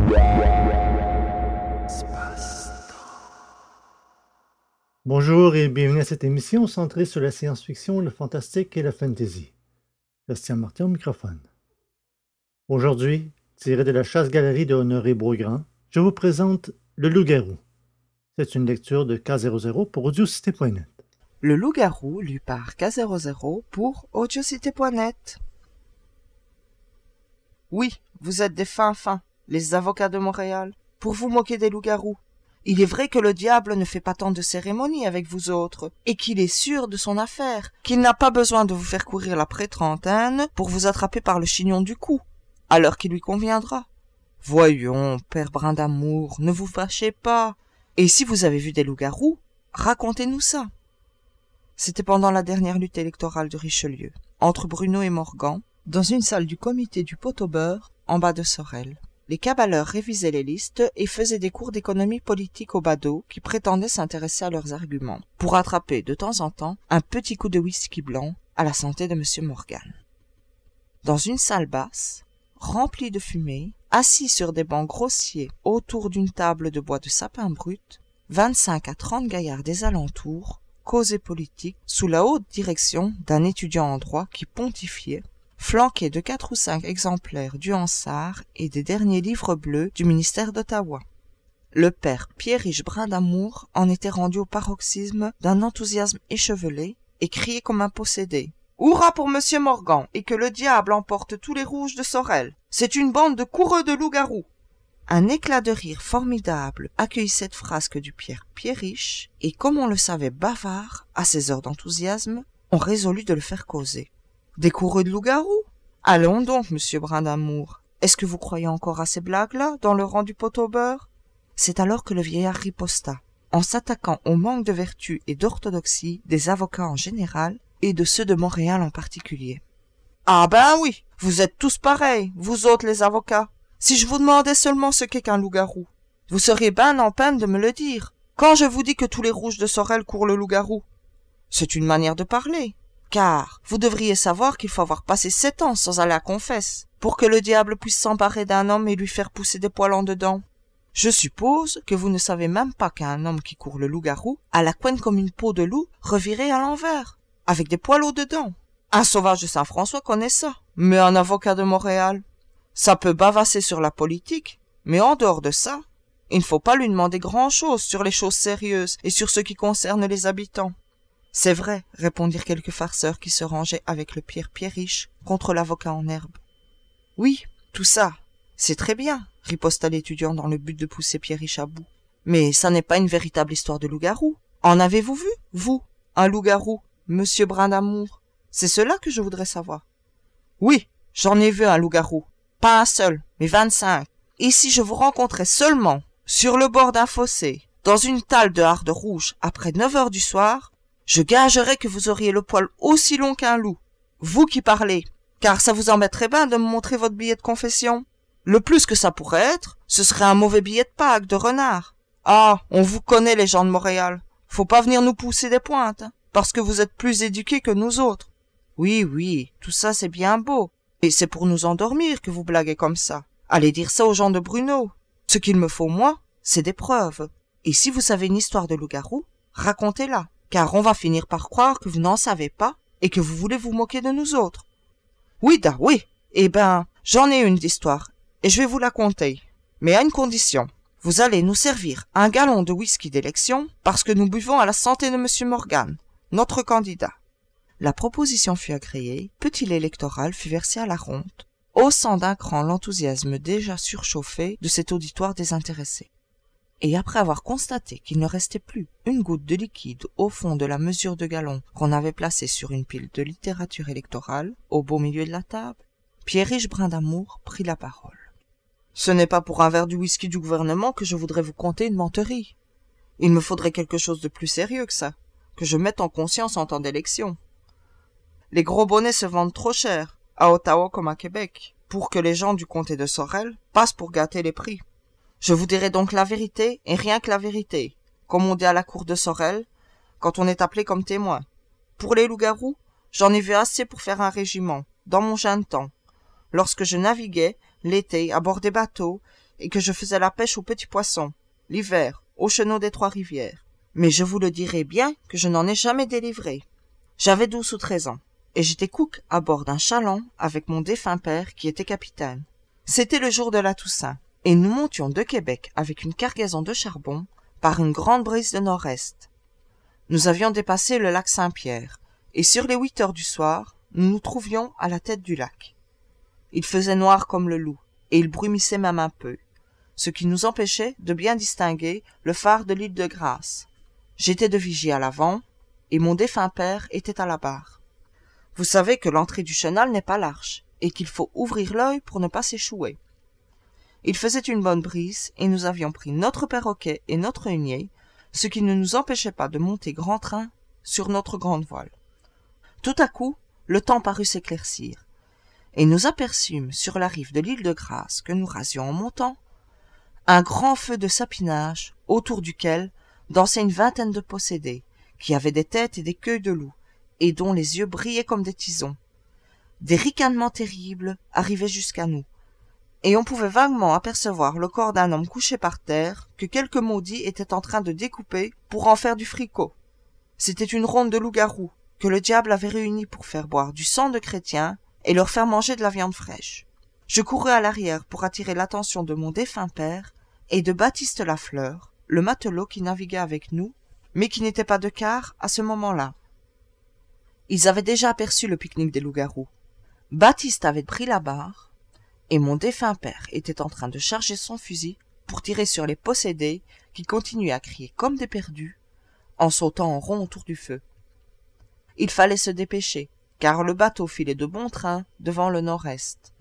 Bonjour et bienvenue à cette émission centrée sur la science-fiction, le fantastique et la fantasy. Christian Martin au microphone. Aujourd'hui, tiré de la chasse-galerie de Honoré Beaugrand, je vous présente Le Loup-garou. C'est une lecture de K00 pour audiocité.net. Le Loup-garou, lu par K00 pour audiocité.net. Oui, vous êtes des fins, les avocats de Montréal, pour vous moquer des loups-garous. Il est vrai que le diable ne fait pas tant de cérémonies avec vous autres, et qu'il est sûr de son affaire, qu'il n'a pas besoin de vous faire courir la pré-trentaine pour vous attraper par le chignon du cou, à l'heure qui lui conviendra. Voyons, père Brindamour, ne vous fâchez pas. Et si vous avez vu des loups-garous, racontez-nous ça. C'était pendant la dernière lutte électorale de Richelieu, entre Bruno et Morgan, dans une salle du comité du pot-au-beurre, en bas de Sorel. Les cabaleurs révisaient les listes et faisaient des cours d'économie politique aux badauds qui prétendaient s'intéresser à leurs arguments, pour attraper de temps en temps un petit coup de whisky blanc à la santé de M. Morgan. Dans une salle basse, remplie de fumée, assis sur des bancs grossiers autour d'une table de bois de sapin brut, 25 à 30 gaillards des alentours causaient politique sous la haute direction d'un étudiant en droit qui pontifiait, flanqué de 4 ou 5 exemplaires du Hansard et des derniers livres bleus du ministère d'Ottawa. Le père Pierre-Riche Brindamour en était rendu au paroxysme d'un enthousiasme échevelé et criait comme un possédé. « Hurrah pour Monsieur Morgan, et que le diable emporte tous les rouges de Sorel. C'est une bande de coureux de loups-garous. » Un éclat de rire formidable accueillit cette frasque du père Pierre-Riche, et comme on le savait bavard, à ses heures d'enthousiasme, on résolut de le faire causer. Des coureux de loups-garous? Allons donc, monsieur Brindamour. Est-ce que vous croyez encore à ces blagues-là, dans le rang du pot-au-beurre? C'est alors que le vieillard riposta, en s'attaquant au manque de vertu et d'orthodoxie des avocats en général, et de ceux de Montréal en particulier. Ah ben oui, vous êtes tous pareils, vous autres les avocats. Si je vous demandais seulement ce qu'est qu'un loup-garou, vous seriez ben en peine de me le dire, quand je vous dis que tous les rouges de Sorel courent le loup-garou. C'est une manière de parler. Car vous devriez savoir qu'il faut avoir passé 7 ans sans aller à confesse, pour que le diable puisse s'emparer d'un homme et lui faire pousser des poils en dedans. Je suppose que vous ne savez même pas qu'un homme qui court le loup-garou a la couenne comme une peau de loup revirée à l'envers, avec des poils au dedans. Un sauvage de Saint-François connaît ça, mais un avocat de Montréal, ça peut bavasser sur la politique, mais en dehors de ça, il ne faut pas lui demander grand-chose sur les choses sérieuses et sur ce qui concerne les habitants. C'est vrai, répondirent quelques farceurs qui se rangeaient avec le père Pierre-Riche contre l'avocat en herbe. Oui, tout ça, c'est très bien, riposta l'étudiant dans le but de pousser Pierre-Riche à bout. Mais ça n'est pas une véritable histoire de loup-garou. En avez-vous vu, vous, un loup-garou, monsieur Brindamour? C'est cela que je voudrais savoir. Oui, j'en ai vu un loup-garou. Pas un seul, mais 25. Et si je vous rencontrais seulement, sur le bord d'un fossé, dans une talle de harde rouge, après 9 heures du soir, je gagerais que vous auriez le poil aussi long qu'un loup. Vous qui parlez, car ça vous embêterait bien de me montrer votre billet de confession. Le plus que ça pourrait être, ce serait un mauvais billet de Pâques, de renard. Ah, on vous connaît les gens de Montréal. Faut pas venir nous pousser des pointes, hein, parce que vous êtes plus éduqués que nous autres. Oui, tout ça c'est bien beau. Et c'est pour nous endormir que vous blaguez comme ça. Allez dire ça aux gens de Bruno. Ce qu'il me faut, moi, c'est des preuves. Et si vous savez une histoire de loup-garou, racontez-la. Car on va finir par croire que vous n'en savez pas et que vous voulez vous moquer de nous autres. Oui. Eh ben, j'en ai une d'histoire et je vais vous la conter. Mais à une condition. Vous allez nous servir un gallon de whisky d'élection parce que nous buvons à la santé de monsieur Morgan, notre candidat. La proposition fut agréée, petit lait électoral fut versé à la ronde, haussant d'un cran l'enthousiasme déjà surchauffé de cet auditoire désintéressé. Et après avoir constaté qu'il ne restait plus une goutte de liquide au fond de la mesure de gallon qu'on avait placée sur une pile de littérature électorale, au beau milieu de la table, Pierre-Riche Brindamour prit la parole. « Ce n'est pas pour un verre du whisky du gouvernement que je voudrais vous conter une menterie. Il me faudrait quelque chose de plus sérieux que ça, que je mette en conscience en temps d'élection. Les gros bonnets se vendent trop cher, à Ottawa comme à Québec, pour que les gens du comté de Sorel passent pour gâter les prix. Je vous dirai donc la vérité, et rien que la vérité, comme on dit à la cour de Sorel, quand on est appelé comme témoin. Pour les loups-garous, j'en ai vu assez pour faire un régiment, dans mon jeune temps, lorsque je naviguais, l'été, à bord des bateaux, et que je faisais la pêche aux petits poissons, l'hiver, aux chenaux des Trois-Rivières. Mais je vous le dirai bien que je n'en ai jamais délivré. J'avais 12 ou 13 ans, et j'étais cook à bord d'un chaland avec mon défunt père qui était capitaine. C'était le jour de la Toussaint, et nous montions de Québec avec une cargaison de charbon par une grande brise de nord-est. Nous avions dépassé le lac Saint-Pierre, et sur les 8 heures du soir, nous nous trouvions à la tête du lac. Il faisait noir comme le loup, et il brumissait même un peu, ce qui nous empêchait de bien distinguer le phare de l'île de Grâce. J'étais de vigie à l'avant, et mon défunt père était à la barre. Vous savez que l'entrée du chenal n'est pas large, et qu'il faut ouvrir l'œil pour ne pas s'échouer. Il faisait une bonne brise, et nous avions pris notre perroquet et notre hunier, ce qui ne nous empêchait pas de monter grand train sur notre grande voile. Tout à coup, le temps parut s'éclaircir, et nous aperçûmes sur la rive de l'île de Grâce que nous rasions en montant, un grand feu de sapinage, autour duquel dansaient une vingtaine de possédés, qui avaient des têtes et des queues de loup, et dont les yeux brillaient comme des tisons. Des ricanements terribles arrivaient jusqu'à nous, et on pouvait vaguement apercevoir le corps d'un homme couché par terre que quelques maudits étaient en train de découper pour en faire du fricot. C'était une ronde de loups-garous que le diable avait réunis pour faire boire du sang de chrétiens et leur faire manger de la viande fraîche. Je courus à l'arrière pour attirer l'attention de mon défunt père et de Baptiste Lafleur, le matelot qui naviguait avec nous, mais qui n'était pas de quart à ce moment-là. Ils avaient déjà aperçu le pique-nique des loups-garous. Baptiste avait pris la barre, et mon défunt père était en train de charger son fusil pour tirer sur les possédés qui continuaient à crier comme des perdus, en sautant en rond autour du feu. Il fallait se dépêcher, car le bateau filait de bon train devant le nord-est.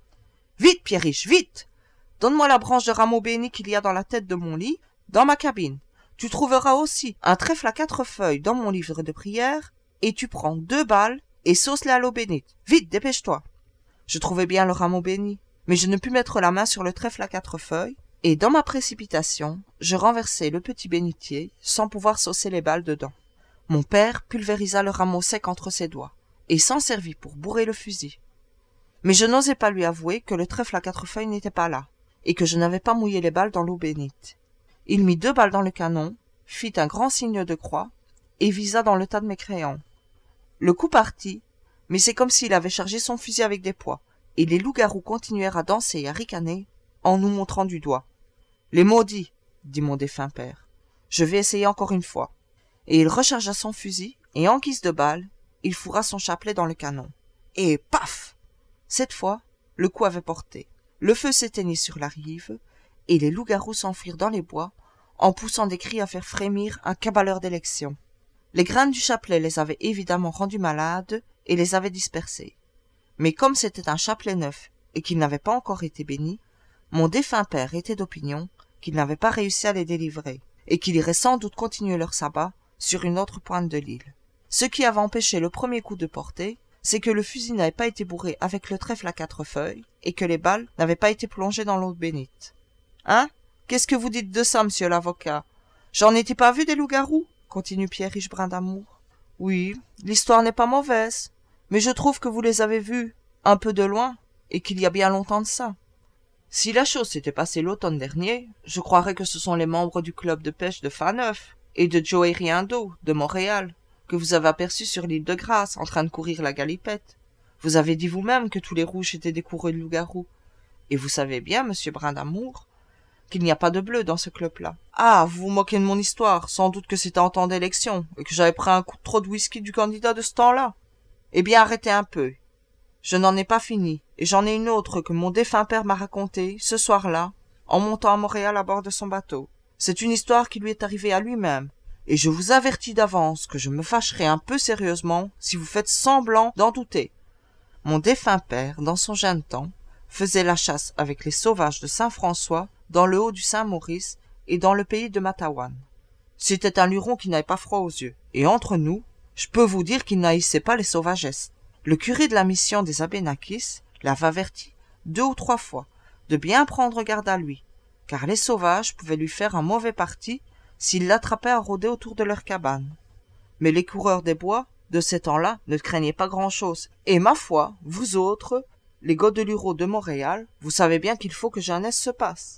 « Vite, Pierriche, vite! Donne-moi la branche de rameau béni qu'il y a dans la tête de mon lit, dans ma cabine. Tu trouveras aussi un trèfle à 4 feuilles dans mon livre de prière, et tu prends 2 balles et sauce-les à l'eau bénite. Vite, dépêche-toi !» Je trouvais bien le rameau béni, mais je ne pus mettre la main sur le trèfle à 4 feuilles, et dans ma précipitation, je renversai le petit bénitier sans pouvoir saucer les balles dedans. Mon père pulvérisa le rameau sec entre ses doigts, et s'en servit pour bourrer le fusil. Mais je n'osais pas lui avouer que le trèfle à 4 feuilles n'était pas là, et que je n'avais pas mouillé les balles dans l'eau bénite. Il mit 2 balles dans le canon, fit un grand signe de croix, et visa dans le tas de mes crayons. Le coup partit, mais c'est comme s'il avait chargé son fusil avec des pois, et les loups-garous continuèrent à danser et à ricaner, en nous montrant du doigt. « Les maudits !» dit mon défunt père. « Je vais essayer encore une fois. » Et il rechargea son fusil, et en guise de balle, il fourra son chapelet dans le canon. Et paf! Cette fois, le coup avait porté. Le feu s'éteignit sur la rive, et les loups-garous s'enfuirent dans les bois, en poussant des cris à faire frémir un cabaleur d'élection. Les graines du chapelet les avaient évidemment rendus malades et les avaient dispersés. Mais comme c'était un chapelet neuf et qu'il n'avait pas encore été béni, mon défunt père était d'opinion qu'il n'avait pas réussi à les délivrer, et qu'il irait sans doute continuer leur sabbat sur une autre pointe de l'île. Ce qui avait empêché le premier coup de porter, c'est que le fusil n'avait pas été bourré avec le trèfle à 4 feuilles, et que les balles n'avaient pas été plongées dans l'eau bénite. Hein? Qu'est-ce que vous dites de ça, monsieur l'avocat? J'en étais pas vu des loups-garous? Continue Pierriche Brindamour. Oui, l'histoire n'est pas mauvaise, mais je trouve que vous les avez vus, un peu de loin, et qu'il y a bien longtemps de ça. Si la chose s'était passée l'automne dernier, je croirais que ce sont les membres du club de pêche de Faneuf et de Joey Riendo, de Montréal, que vous avez aperçus sur l'île de Grâce, en train de courir la galipette. Vous avez dit vous-même que tous les rouges étaient des coureux de loups-garous. Et vous savez bien, monsieur Brindamour, qu'il n'y a pas de bleu dans ce club-là. Ah, vous vous moquez de mon histoire, sans doute que c'était en temps d'élection, et que j'avais pris un coup de trop de whisky du candidat de ce temps-là. Eh bien, arrêtez un peu. Je n'en ai pas fini, et j'en ai une autre que mon défunt père m'a racontée, ce soir-là, en montant à Montréal à bord de son bateau. C'est une histoire qui lui est arrivée à lui-même, et je vous avertis d'avance que je me fâcherai un peu sérieusement si vous faites semblant d'en douter. Mon défunt père, dans son jeune temps, faisait la chasse avec les sauvages de Saint-François, dans le haut du Saint-Maurice et dans le pays de Matawan. C'était un luron qui n'avait pas froid aux yeux, et entre nous, je peux vous dire qu'il n'haïssait pas les sauvagesses. Le curé de la mission des Abénakis l'avait averti 2 ou 3 fois de bien prendre garde à lui, car les sauvages pouvaient lui faire un mauvais parti s'ils l'attrapaient à rôder autour de leur cabane. Mais les coureurs des bois, de ces temps-là, ne craignaient pas grand-chose, et ma foi, vous autres, les Godelureaux de Montréal, vous savez bien qu'il faut que jeunesse se passe.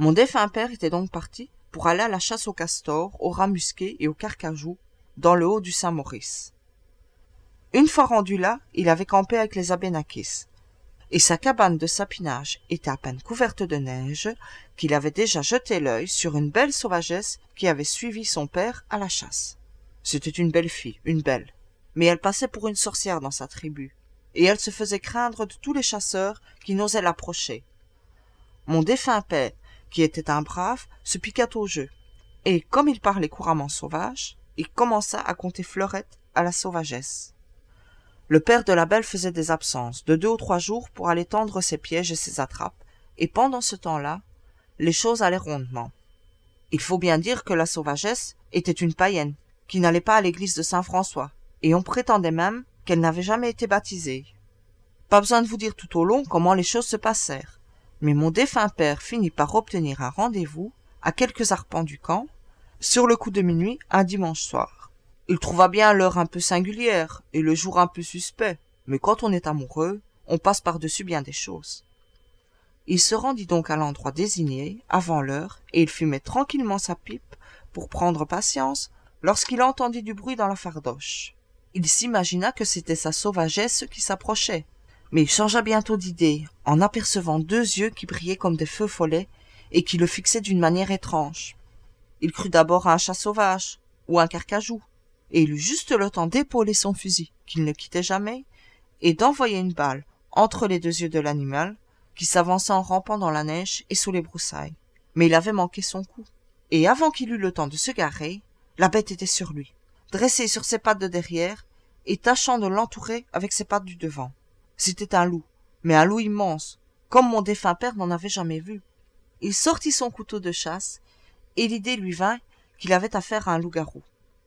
Mon défunt père était donc parti pour aller à la chasse aux castors, aux rats musqués et aux carcajous, dans le haut du Saint-Maurice. Une fois rendu là, il avait campé avec les Abénakis, et sa cabane de sapinage était à peine couverte de neige qu'il avait déjà jeté l'œil sur une belle sauvagesse qui avait suivi son père à la chasse. C'était une belle fille, une belle, mais elle passait pour une sorcière dans sa tribu, et elle se faisait craindre de tous les chasseurs qui n'osaient l'approcher. Mon défunt père, qui était un brave, se piqua au jeu, et comme il parlait couramment sauvage, il commença à compter fleurettes à la sauvagesse. Le père de la belle faisait des absences de 2 ou 3 jours pour aller tendre ses pièges et ses attrapes, et pendant ce temps-là, les choses allaient rondement. Il faut bien dire que la sauvagesse était une païenne, qui n'allait pas à l'église de Saint-François, et on prétendait même qu'elle n'avait jamais été baptisée. Pas besoin de vous dire tout au long comment les choses se passèrent, mais mon défunt père finit par obtenir un rendez-vous, à quelques arpents du camp, sur le coup de minuit, un dimanche soir. Il trouva bien l'heure un peu singulière, et le jour un peu suspect, mais quand on est amoureux, on passe par-dessus bien des choses. Il se rendit donc à l'endroit désigné, avant l'heure, et il fumait tranquillement sa pipe, pour prendre patience, lorsqu'il entendit du bruit dans la fardoche. Il s'imagina que c'était sa sauvagesse qui s'approchait, mais il changea bientôt d'idée, en apercevant 2 yeux qui brillaient comme des feux follets, et qui le fixaient d'une manière étrange. Il crut d'abord à un chat sauvage, ou un carcajou, et il eut juste le temps d'épauler son fusil, qu'il ne quittait jamais, et d'envoyer une balle entre les 2 yeux de l'animal, qui s'avançait en rampant dans la neige et sous les broussailles. Mais il avait manqué son coup, et avant qu'il eût le temps de se garer, la bête était sur lui, dressée sur ses pattes de derrière, et tâchant de l'entourer avec ses pattes du devant. C'était un loup, mais un loup immense, comme mon défunt père n'en avait jamais vu. Il sortit son couteau de chasse, et l'idée lui vint qu'il avait affaire à un loup-garou.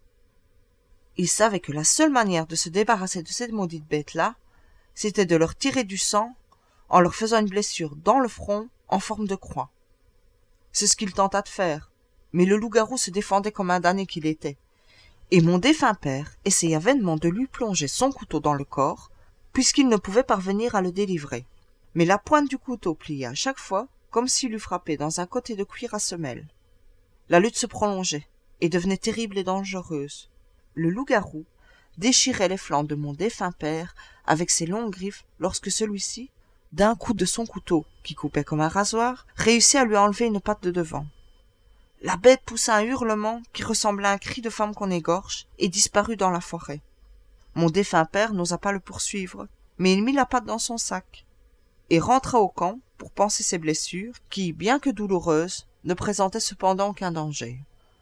Il savait que la seule manière de se débarrasser de cette maudite bête-là, c'était de leur tirer du sang en leur faisant une blessure dans le front en forme de croix. C'est ce qu'il tenta de faire, mais le loup-garou se défendait comme un damné qu'il était, et mon défunt père essaya vainement de lui plonger son couteau dans le corps, puisqu'il ne pouvait parvenir à le délivrer. Mais la pointe du couteau plia à chaque fois comme s'il eût frappé dans un côté de cuir à semelle. La lutte se prolongeait, et devenait terrible et dangereuse. Le loup-garou déchirait les flancs de mon défunt père avec ses longues griffes lorsque celui-ci, d'un coup de son couteau, qui coupait comme un rasoir, réussit à lui enlever une patte de devant. La bête poussa un hurlement qui ressemblait à un cri de femme qu'on égorge et disparut dans la forêt. Mon défunt père n'osa pas le poursuivre, mais il mit la patte dans son sac et rentra au camp pour panser ses blessures qui, bien que douloureuses, ne présentaient cependant aucun danger.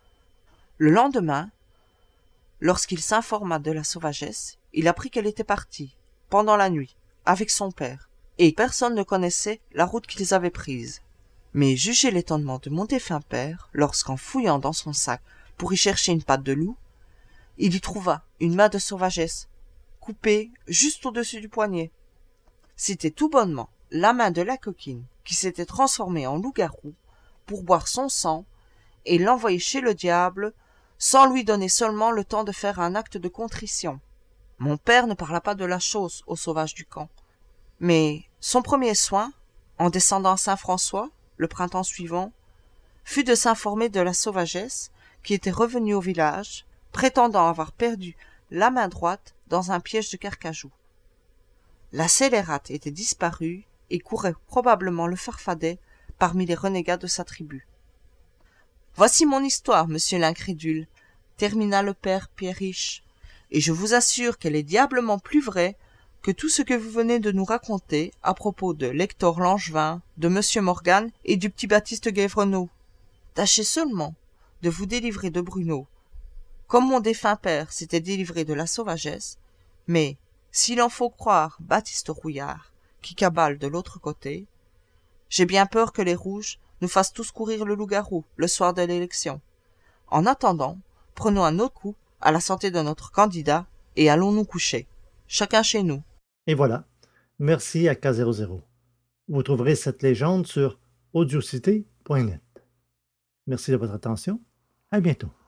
Le lendemain, lorsqu'il s'informa de la sauvagesse, il apprit qu'elle était partie, pendant la nuit, avec son père, et personne ne connaissait la route qu'ils avaient prise. Mais jugez l'étonnement de mon défunt père, lorsqu'en fouillant dans son sac pour y chercher une patte de loup, il y trouva une main de sauvagesse, coupée juste au-dessus du poignet. C'était tout bonnement la main de la coquine qui s'était transformée en loup-garou pour boire son sang et l'envoyer chez le diable sans lui donner seulement le temps de faire un acte de contrition. Mon père ne parla pas de la chose aux sauvages du camp, mais son premier soin, en descendant à Saint-François, le printemps suivant, fut de s'informer de la sauvagesse qui était revenue au village, prétendant avoir perdu la main droite dans un piège de carcajou. La scélérate était disparue et courait probablement le farfadet parmi les renégats de sa tribu. Voici mon histoire, monsieur l'incrédule, termina le père Pierriche, et je vous assure qu'elle est diablement plus vraie que tout ce que vous venez de nous raconter à propos de l'Hector Langevin, de monsieur Morgan et du petit Baptiste Guévrenaud. Tâchez seulement de vous délivrer de Bruno, comme mon défunt père s'était délivré de la sauvagesse, mais, s'il en faut croire Baptiste Rouillard, qui cabale de l'autre côté, j'ai bien peur que les rouges nous fassent tous courir le loup-garou le soir de l'élection. En attendant, prenons un autre coup à la santé de notre candidat et allons nous coucher, chacun chez nous. Et voilà. Merci à K00. Vous trouverez cette légende sur audiocité.net. Merci de votre attention. À bientôt.